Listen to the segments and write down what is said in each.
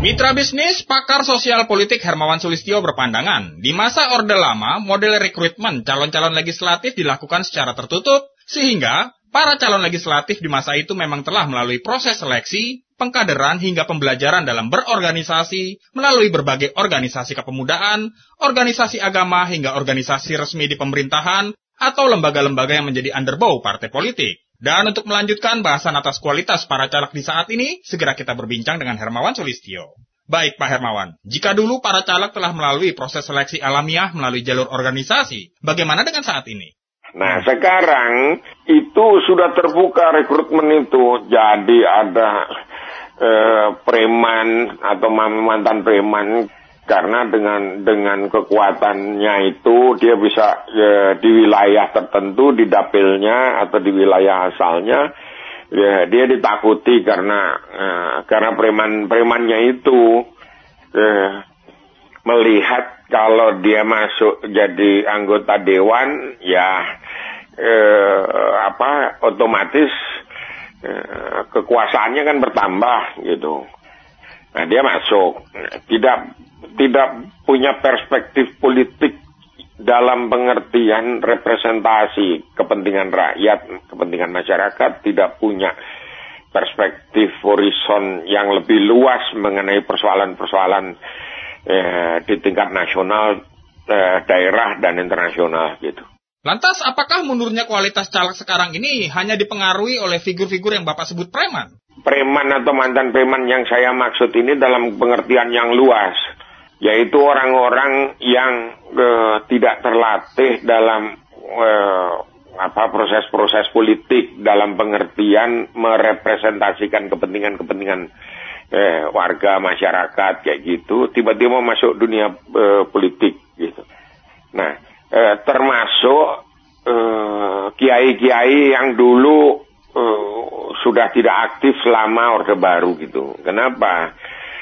Mitra bisnis, pakar sosial politik Hermawan Sulistyo berpandangan, di masa Orde Lama, model rekrutmen calon-calon legislatif dilakukan secara tertutup, sehingga para calon legislatif di masa itu memang telah melalui proses seleksi, pengkaderan hingga pembelajaran dalam berorganisasi, melalui berbagai organisasi kepemudaan, organisasi agama hingga organisasi resmi di pemerintahan, atau lembaga-lembaga yang menjadi underbow partai politik. Dan untuk melanjutkan bahasan atas kualitas para caleg di saat ini, segera kita berbincang dengan Hermawan Sulistyo. Baik Pak Hermawan, jika dulu para caleg telah melalui proses seleksi alamiah melalui jalur organisasi, bagaimana dengan saat ini? Nah, sekarang itu sudah terbuka rekrutmen itu, jadi ada preman atau mantan preman, karena dengan kekuatannya itu dia bisa di wilayah tertentu, di dapilnya atau di wilayah asalnya, dia ditakuti karena premannya itu melihat kalau dia masuk jadi anggota dewan, ya otomatis kekuasaannya kan bertambah gitu. Nah, dia masuk, tidak punya perspektif politik dalam pengertian representasi kepentingan rakyat, kepentingan masyarakat, tidak punya perspektif horizon yang lebih luas mengenai persoalan-persoalan di tingkat nasional, daerah, dan internasional gitu. Lantas, apakah menurutnya kualitas caleg sekarang ini hanya dipengaruhi oleh figur-figur yang Bapak sebut preman? Preman atau mantan preman yang saya maksud ini dalam pengertian yang luas, yaitu orang-orang yang tidak terlatih dalam proses-proses politik, dalam pengertian merepresentasikan kepentingan-kepentingan warga masyarakat kayak gitu, tiba-tiba masuk dunia politik gitu. Nah, termasuk kiai-kiai yang dulu sudah tidak aktif selama Orde Baru gitu. Kenapa?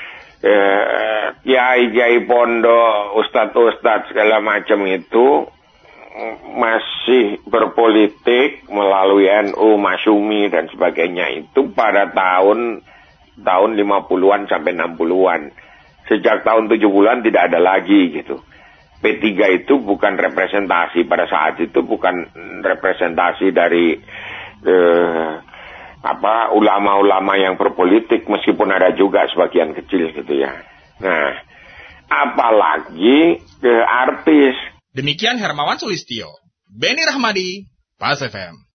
Kiai-kiai pondok, ustadz-ustadz segala macam itu masih berpolitik melalui NU, Masyumi dan sebagainya itu pada tahun 50-an sampai 60-an. Sejak tahun 70-an tidak ada lagi gitu. P3 itu bukan representasi pada saat itu, bukan representasi dari ulama-ulama yang berpolitik, meskipun ada juga sebagian kecil gitu ya. Nah, apalagi artis. Demikian Hermawan Sulistyo, Beni Rahmadi, Pas FM.